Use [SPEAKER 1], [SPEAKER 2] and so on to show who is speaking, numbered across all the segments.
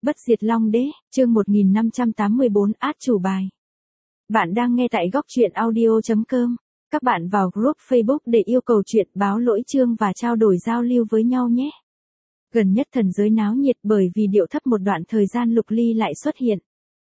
[SPEAKER 1] Bất diệt Long Đế, chương 1584 át chủ bài. Bạn đang nghe tại góc truyện audio.com. Các bạn vào group Facebook để yêu cầu chuyện báo lỗi chương và trao đổi giao lưu với nhau nhé. Gần nhất thần giới náo nhiệt bởi vì điệu thấp một đoạn thời gian Lục Ly lại xuất hiện.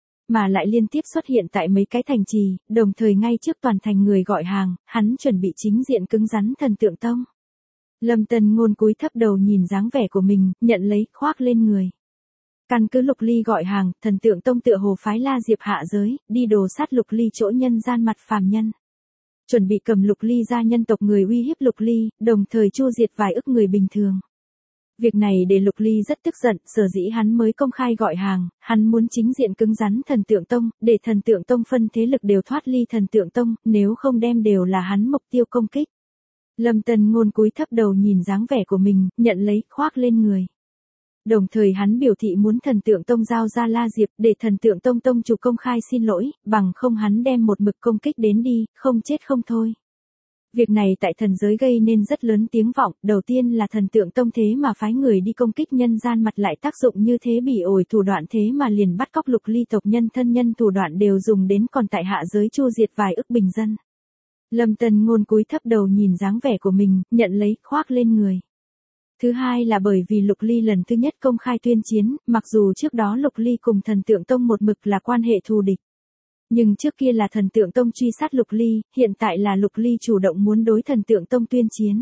[SPEAKER 1] Mà lại liên tiếp xuất hiện tại mấy cái thành trì, đồng thời ngay trước toàn thành người gọi hàng, hắn chuẩn bị chính diện cứng rắn Thần Tượng Tông. Lâm Tân Ngôn cúi thấp đầu nhìn dáng vẻ của mình, nhận lấy, khoác lên người. Căn cứ Lục Ly gọi hàng, Thần Tượng Tông tựa hồ phái La Diệp hạ giới, đi đồ sát Lục Ly chỗ nhân gian mặt phàm nhân. Chuẩn bị cầm Lục Ly ra nhân tộc người uy hiếp Lục Ly, đồng thời chu diệt vài ức người bình thường. Việc này để Lục Ly rất tức giận, sở dĩ hắn mới công khai gọi hàng, hắn muốn chính diện cứng rắn Thần Tượng Tông, để Thần Tượng Tông phân thế lực đều thoát ly Thần Tượng Tông, nếu không đem đều là hắn mục tiêu công kích. Lâm Tân Ngôn cúi thấp đầu nhìn dáng vẻ của mình, nhận lấy, khoác lên người. Đồng thời hắn biểu thị muốn Thần Tượng Tông giao ra La Diệp để Thần Tượng Tông tông chủ công khai xin lỗi, bằng không hắn đem một mực công kích đến đi, không chết không thôi. Việc này tại thần giới gây nên rất lớn tiếng vọng, đầu tiên là Thần Tượng Tông thế mà phái người đi công kích nhân gian mặt lại tác dụng như thế bỉ ổi thủ đoạn thế mà liền bắt cóc Lục Ly tộc nhân thân nhân thủ đoạn đều dùng đến còn tại hạ giới chu diệt vài ức bình dân. Lâm Tân Ngôn cúi thấp đầu nhìn dáng vẻ của mình, nhận lấy, khoác lên người. Thứ hai là bởi vì Lục Ly lần thứ nhất công khai tuyên chiến, mặc dù trước đó Lục Ly cùng Thần Tượng Tông một mực là quan hệ thù địch. Nhưng trước kia là Thần Tượng Tông truy sát Lục Ly, hiện tại là Lục Ly chủ động muốn đối Thần Tượng Tông tuyên chiến.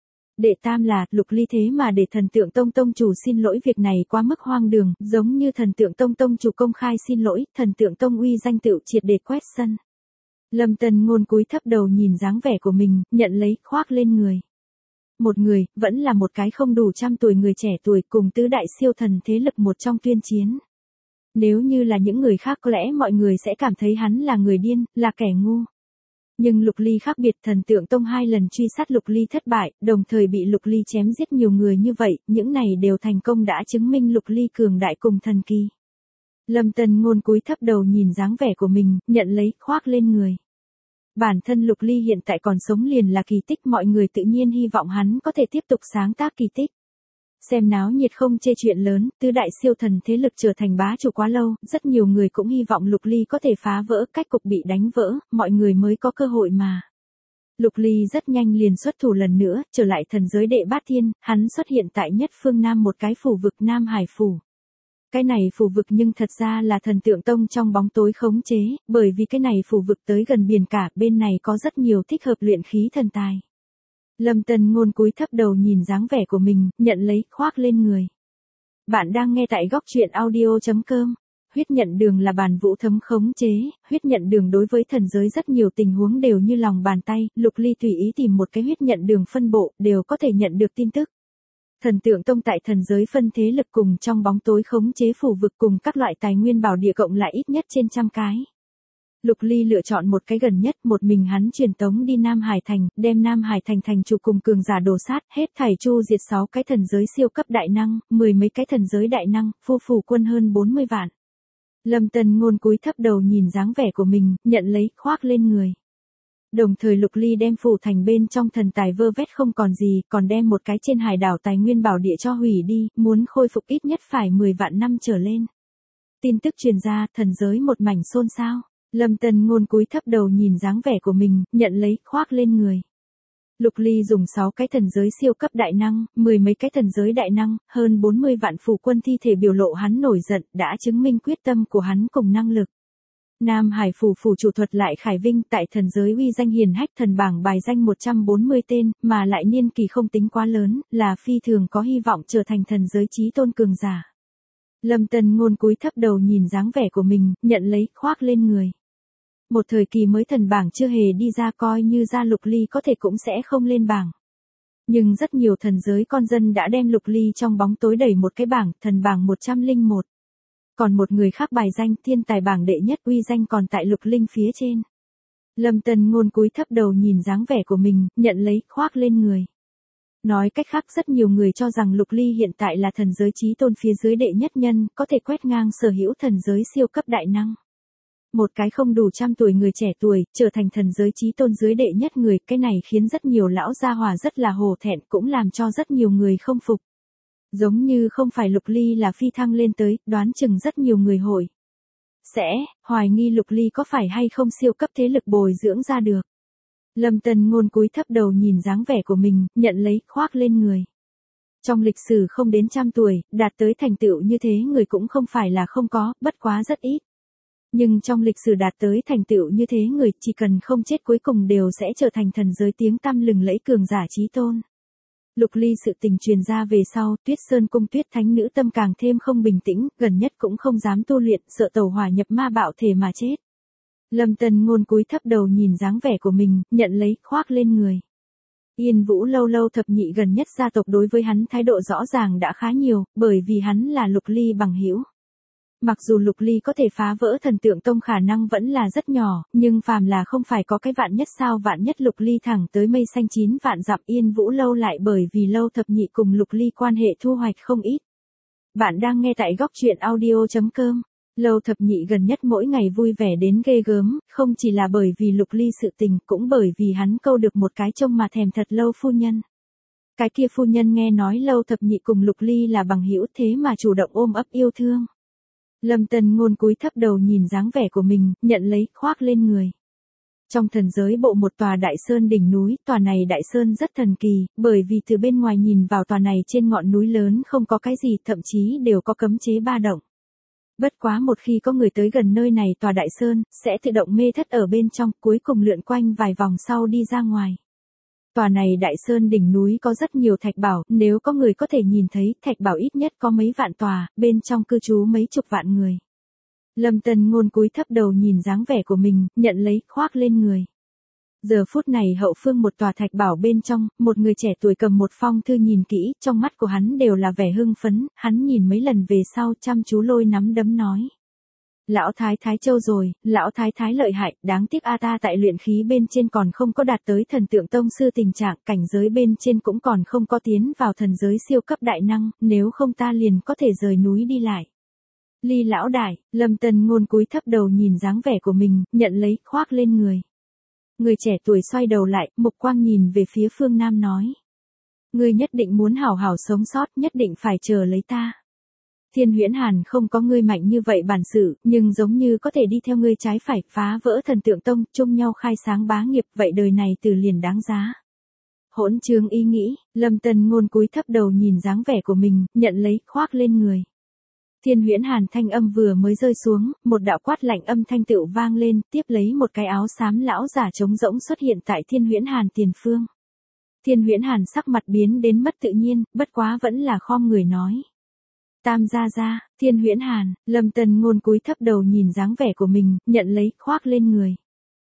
[SPEAKER 1] Đệ tam là, Lục Ly thế mà để Thần Tượng Tông tông chủ xin lỗi, việc này quá mức hoang đường, giống như Thần Tượng Tông tông chủ công khai xin lỗi, Thần Tượng Tông uy danh tựu triệt để quét sân. Lâm Tân Ngôn cúi thấp đầu nhìn dáng vẻ của mình, nhận lấy, khoác lên người. Một người, vẫn là một cái không đủ trăm tuổi người trẻ tuổi cùng tứ đại siêu thần thế lực một trong tuyên chiến. Nếu như là những người khác có lẽ mọi người sẽ cảm thấy hắn là người điên, là kẻ ngu. Nhưng Lục Ly khác biệt, Thần Tượng Tông 2 lần truy sát Lục Ly thất bại, đồng thời bị Lục Ly chém giết nhiều người như vậy, những này đều thành công đã chứng minh Lục Ly cường đại cùng thần kỳ. Lâm Tân Ngôn cúi thấp đầu nhìn dáng vẻ của mình, nhận lấy, khoác lên người. Bản thân Lục Ly hiện tại còn sống liền là kỳ tích, mọi người tự nhiên hy vọng hắn có thể tiếp tục sáng tác kỳ tích. Xem náo nhiệt không chê chuyện lớn, tứ đại siêu thần thế lực trở thành bá chủ quá lâu, rất nhiều người cũng hy vọng Lục Ly có thể phá vỡ cách cục bị đánh vỡ, mọi người mới có cơ hội mà. Lục Ly rất nhanh liền xuất thủ lần nữa, trở lại thần giới đệ bát thiên, hắn xuất hiện tại nhất phương Nam một cái phủ vực Nam Hải Phủ. Cái này phủ vực nhưng thật ra là Thần Tượng Tông trong bóng tối khống chế, bởi vì cái này phủ vực tới gần biển cả, bên này có rất nhiều thích hợp luyện khí thần tài. Lâm Tân Ngôn cúi thấp đầu nhìn dáng vẻ của mình, nhận lấy, khoác lên người. Bạn đang nghe tại góc truyện audio.com. Huyết nhận đường là bàn vũ thấm khống chế, huyết nhận đường đối với thần giới rất nhiều tình huống đều như lòng bàn tay, Lục Ly tùy ý tìm một cái huyết nhận đường phân bộ, đều có thể nhận được tin tức. Thần Tượng Tông tại thần giới phân thế lực cùng trong bóng tối khống chế phủ vực cùng các loại tài nguyên bảo địa cộng lại ít nhất trên 100 cái. Lục Ly lựa chọn một cái gần nhất, một mình hắn truyền tống đi Nam Hải Thành, đem Nam Hải Thành thành chủ cùng cường giả đổ sát, hết thảy chu diệt 6 cái thần giới siêu cấp đại năng, 10 mấy cái thần giới đại năng, phu phủ quân hơn 40 vạn. Lâm Tân Ngôn cúi thấp đầu nhìn dáng vẻ của mình, nhận lấy, khoác lên người. Đồng thời Lục Ly đem phủ thành bên trong thần tài vơ vét không còn gì, còn đem một cái trên hải đảo tài nguyên bảo địa cho hủy đi, muốn khôi phục ít nhất phải 10 vạn năm trở lên. Tin tức truyền ra, thần giới một mảnh xôn xao. Lâm Tân Ngôn cúi thấp đầu nhìn dáng vẻ của mình, nhận lấy, khoác lên người. Lục Ly dùng 6 cái thần giới siêu cấp đại năng, 10 mấy cái thần giới đại năng, hơn 40 vạn phủ quân thi thể biểu lộ hắn nổi giận, đã chứng minh quyết tâm của hắn cùng năng lực. Nam Hải phủ phủ chủ thuật lại Khải Vinh tại thần giới uy danh hiền hách, thần bảng bài danh 140 tên, mà lại niên kỳ không tính quá lớn, là phi thường có hy vọng trở thành thần giới chí tôn cường giả. Lâm Tân Ngôn cúi thấp đầu nhìn dáng vẻ của mình, nhận lấy, khoác lên người. Một thời kỳ mới thần bảng chưa hề đi ra, coi như ra Lục Ly có thể cũng sẽ không lên bảng. Nhưng rất nhiều thần giới con dân đã đem Lục Ly trong bóng tối đẩy một cái bảng, thần bảng 101. Còn một người khác bài danh thiên tài bảng đệ nhất, uy danh còn tại Lục Linh phía trên. Lâm Tân Ngôn cúi thấp đầu nhìn dáng vẻ của mình, nhận lấy, khoác lên người. Nói cách khác, rất nhiều người cho rằng Lục Ly hiện tại là thần giới chí tôn phía dưới đệ nhất nhân, có thể quét ngang sở hữu thần giới siêu cấp đại năng. Một cái không đủ trăm tuổi người trẻ tuổi, trở thành thần giới chí tôn dưới đệ nhất người, cái này khiến rất nhiều lão gia hỏa rất là hổ thẹn, cũng làm cho rất nhiều người không phục. Giống như không phải Lục Ly là phi thăng lên tới, đoán chừng rất nhiều người sẽ hoài nghi Lục Ly có phải hay không siêu cấp thế lực bồi dưỡng ra được. Lâm Tân Ngôn cúi thấp đầu nhìn dáng vẻ của mình, nhận lấy, khoác lên người. Trong lịch sử không đến 100 tuổi, đạt tới thành tựu như thế người cũng không phải là không có, bất quá rất ít. Nhưng trong lịch sử đạt tới thành tựu như thế người chỉ cần không chết cuối cùng đều sẽ trở thành thần giới tiếng tăm lừng lẫy cường giả chí tôn. Lục Ly sự tình truyền ra về sau, Tuyết Sơn cung Tuyết Thánh nữ tâm càng thêm không bình tĩnh, gần nhất cũng không dám tu luyện, sợ tẩu hỏa nhập ma bạo thể mà chết. Lâm Tân Ngôn cúi thấp đầu nhìn dáng vẻ của mình, nhận lấy, khoác lên người. Yên Vũ lâu lâu thập nhị gần nhất gia tộc đối với hắn thái độ rõ ràng đã khá nhiều, bởi vì hắn là Lục Ly bằng hữu. Mặc dù Lục Ly có thể phá vỡ thần tượng tông khả năng vẫn là rất nhỏ, nhưng phàm là không phải có cái vạn nhất sao vạn nhất Lục Ly thẳng tới mây xanh 9 vạn dặm Yên Vũ lâu lại bởi vì lâu thập nhị cùng Lục Ly quan hệ thu hoạch không ít. Bạn đang nghe tại góc truyện audio.com. Lâu thập nhị gần nhất mỗi ngày vui vẻ đến ghê gớm, không chỉ là bởi vì Lục Ly sự tình, cũng bởi vì hắn câu được một cái trông mà thèm thật lâu phu nhân. Cái kia phu nhân nghe nói Lâu thập nhị cùng Lục Ly là bằng hữu thế mà chủ động ôm ấp yêu thương. Lâm Tân Ngôn cúi thấp đầu nhìn dáng vẻ của mình, nhận lấy, khoác lên người. Trong thần giới bộ một tòa đại sơn đỉnh núi, tòa này đại sơn rất thần kỳ, bởi vì từ bên ngoài nhìn vào tòa này trên ngọn núi lớn không có cái gì, thậm chí đều có cấm chế ba động. Bất quá một khi có người tới gần nơi này tòa đại sơn, sẽ tự động mê thất ở bên trong, cuối cùng lượn quanh vài vòng sau đi ra ngoài. Tòa này đại sơn đỉnh núi có rất nhiều thạch bảo, nếu có người có thể nhìn thấy, thạch bảo ít nhất có mấy vạn tòa, bên trong cư trú mấy chục vạn người. Lâm Tân Ngôn cúi thấp đầu nhìn dáng vẻ của mình, nhận lấy, khoác lên người. Giờ phút này hậu phương một tòa thạch bảo bên trong, một người trẻ tuổi cầm một phong thư nhìn kỹ, trong mắt của hắn đều là vẻ hưng phấn, hắn nhìn mấy lần về sau chăm chú lôi nắm đấm nói. Lão Thái Thái Châu rồi, Lão Thái Thái lợi hại, đáng tiếc a ta tại luyện khí bên trên còn không có đạt tới thần tượng tông sư tình trạng, cảnh giới bên trên cũng còn không có tiến vào thần giới siêu cấp đại năng, nếu không ta liền có thể rời núi đi lại. Ly lão đại, Lâm Tân Ngôn cúi thấp đầu nhìn dáng vẻ của mình, nhận lấy, khoác lên người. Người trẻ tuổi xoay đầu lại, mục quang nhìn về phía phương Nam nói. Ngươi nhất định muốn hảo hảo sống sót, nhất định phải chờ lấy ta. Thiên Huyễn Hàn không có ngươi mạnh như vậy bản sự, nhưng giống như có thể đi theo ngươi trái phải, phá vỡ thần tượng tông, chung nhau khai sáng bá nghiệp, vậy đời này từ liền đáng giá. Hỗn trương ý nghĩ, Lâm Tân Ngôn cúi thấp đầu nhìn dáng vẻ của mình, nhận lấy, khoác lên người. Thiên Huyễn Hàn thanh âm vừa mới rơi xuống, một đạo quát lạnh âm thanh tựu vang lên, tiếp lấy một cái áo xám lão giả trống rỗng xuất hiện tại Thiên Huyễn Hàn tiền phương. Thiên Huyễn Hàn sắc mặt biến đến mất tự nhiên, bất quá vẫn là khom người nói. Tam gia gia, Thiên Huyễn Hàn, Lâm Tân Ngôn cúi thấp đầu nhìn dáng vẻ của mình, nhận lấy, khoác lên người.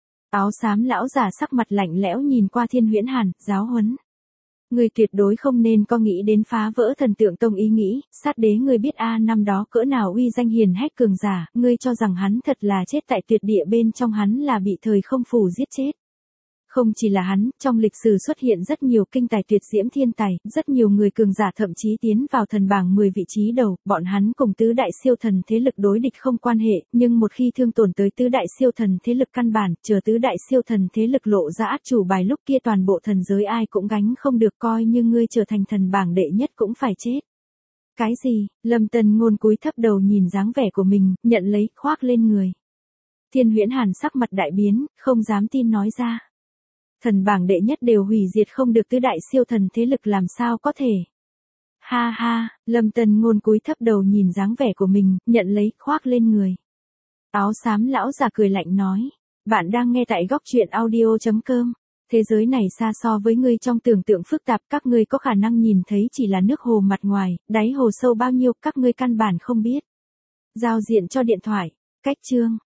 [SPEAKER 1] Áo xám lão giả sắc mặt lạnh lẽo nhìn qua Thiên Huyễn Hàn, giáo huấn. Người tuyệt đối không nên có nghĩ đến phá vỡ thần tượng tông ý nghĩ, sát đế người biết năm đó cỡ nào uy danh hiền hách cường giả, ngươi cho rằng hắn thật là chết tại tuyệt địa bên trong hắn là bị thời không phủ giết chết. Không chỉ là hắn, trong lịch sử xuất hiện rất nhiều kinh tài tuyệt diễm thiên tài, rất nhiều người cường giả thậm chí tiến vào thần bảng 10 vị trí đầu, bọn hắn cùng tứ đại siêu thần thế lực đối địch không quan hệ, nhưng một khi thương tổn tới tứ đại siêu thần thế lực căn bản, chờ tứ đại siêu thần thế lực lộ ra át chủ bài lúc kia toàn bộ thần giới ai cũng gánh không được, coi như ngươi trở thành thần bảng đệ nhất cũng phải chết. Cái gì? Lâm Tân Ngôn cúi thấp đầu nhìn dáng vẻ của mình, nhận lấy, khoác lên người. Thiên Huyễn Hàn sắc mặt đại biến, không dám tin nói ra. Thần bảng đệ nhất đều hủy diệt không được tứ đại siêu thần thế lực làm sao có thể. Ha ha, Lâm Tân Ngôn cúi thấp đầu nhìn dáng vẻ của mình, nhận lấy, khoác lên người. Áo xám lão già cười lạnh nói. Bạn đang nghe tại góc truyện audio.com. Thế giới này xa so với ngươi trong tưởng tượng phức tạp, các ngươi có khả năng nhìn thấy chỉ là nước hồ mặt ngoài, đáy hồ sâu bao nhiêu các ngươi căn bản không biết. Giao diện cho điện thoại. Cách chương.